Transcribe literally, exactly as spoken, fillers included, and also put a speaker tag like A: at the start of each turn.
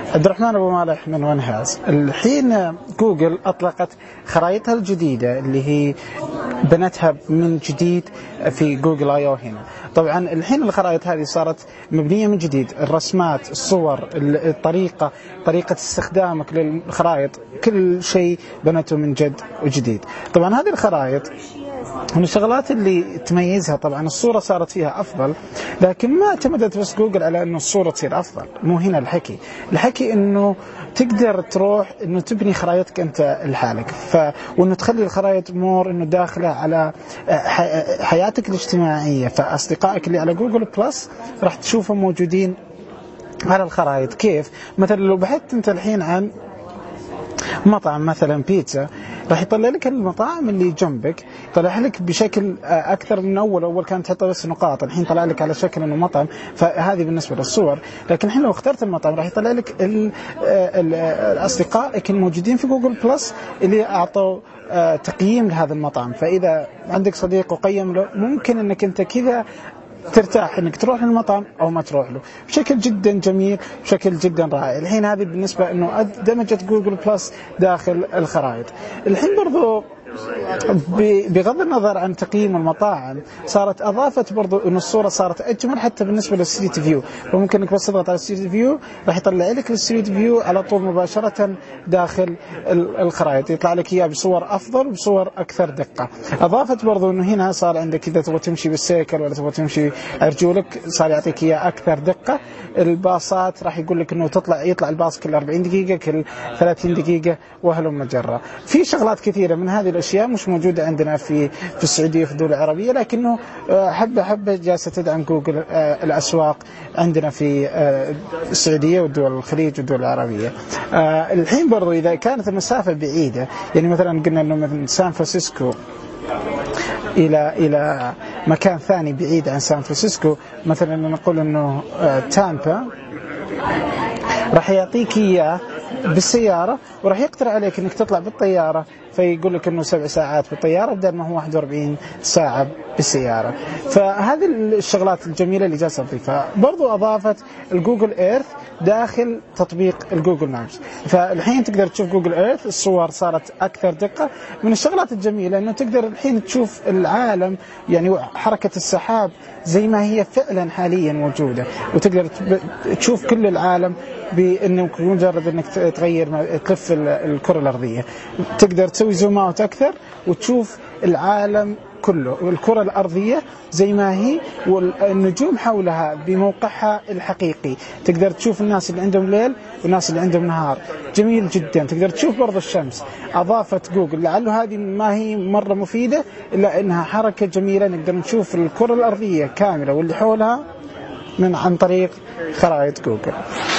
A: عبد الرحمن أبو مالح من ونهاز. الحين جوجل أطلقت خرائطها الجديدة اللي هي بنتها من جديد في جوجل آي أو هنا. طبعا الحين الخرائط هذه صارت مبنية من جديد، الرسمات، الصور، الطريقة، طريقة استخدامك للخرائط، كل شيء بنته من جد وجديد. طبعا هذه الخرائط من الشغلات اللي تميزها طبعا الصورة صارت فيها أفضل، لكن ما اعتمدت بس جوجل على أنه الصورة تصير أفضل. مو هنا الحكي، الحكي أنه تقدر تروح أنه تبني خرائطك أنت لحالك، ف... وأنه تخلي الخرائط مور أنه داخلة على حياتك الاجتماعية. فأصدقائك اللي على جوجل بلس راح تشوفهم موجودين على الخرائط. كيف؟ مثلا لو بحثت أنت الحين عن مطعم مثلا بيتزا، راح يطلع لك المطاعم اللي جنبك، طلع لك بشكل أكثر من أول. أول كانت تحط بس نقاط، الحين طلع لك على شكل إنه مطعم. فهذه بالنسبة للصور. لكن الحين لو اخترت المطعم راح يطلع لك الأصدقائك الموجودين في جوجل بلس اللي أعطوا تقييم لهذا المطعم. فإذا عندك صديق وقيم له، ممكن إنك أنت كذا ترتاح انك تروح للمطعم او ما تروح له، بشكل جدا جميل، بشكل جدا رائع. الحين هذه بالنسبه انه دمجت جوجل بلس داخل الخرائط. الحين برضو بغض النظر عن تقييم المطاعم، صارت اضافت برضو انه الصوره صارت اجمل حتى بالنسبه للستريت فيو. فممكن انك بس تضغط على الستريت فيو راح يطلع لك الستريت فيو على طول مباشره داخل الخرائط، يطلع لك اياه بصور افضل وبصور اكثر دقه. اضافت برضو انه هنا صار عندك اذا تبغى تمشي بالسيكل ولا تبغى تمشي ارجلك، صار يعطيك اياه اكثر دقه. الباصات راح يقول لك انه تطلع يطلع الباص كل أربعين دقيقه، كل ثلاثين دقيقه، وهلم جرة. في شغلات كثيره من هذه الاشياء مش موجوده عندنا في في السعوديه في الدول العربيه، لكنه حبه حبه جالسه تدعم جوجل الاسواق عندنا في السعوديه والدول الخليج والدول العربيه. الحين برضو اذا كانت المسافه بعيده، يعني مثلا قلنا انه من سان فرانسيسكو الى الى مكان ثاني بعيد عن سان فرانسيسكو، مثلا نقول انه تامبا، راح يعطيك اياه بالسياره وراح يقترح عليك انك تطلع بالطياره، فيقول لك انه سبع ساعات بالطياره بدل ما هو واحد وأربعين ساعه بالسياره. فهذه الشغلات الجميله اللي جالسه تضيفها. برضو اضافت الجوجل ايرث داخل تطبيق الجوجل مابس، فالحين تقدر تشوف جوجل ايرث، الصور صارت اكثر دقه. من الشغلات الجميله انه تقدر الحين تشوف العالم، يعني حركه السحاب زي ما هي فعلا حاليا موجوده، وتقدر تشوف كل العالم بانه مجرد انك تغير تلف الكره الارضيه. تقدر تسوي زوم اوت اكثر وتشوف العالم كله والكره الارضيه زي ما هي، والنجوم حولها بموقعها الحقيقي. تقدر تشوف الناس اللي عندهم ليل والناس اللي عندهم نهار، جميل جدا. تقدر تشوف برضو الشمس. اضافت جوجل، لعله هذه ما هي مره مفيده الا انها حركه جميله، نقدر نشوف الكره الارضيه كامله واللي حولها من عن طريق خرائط جوجل.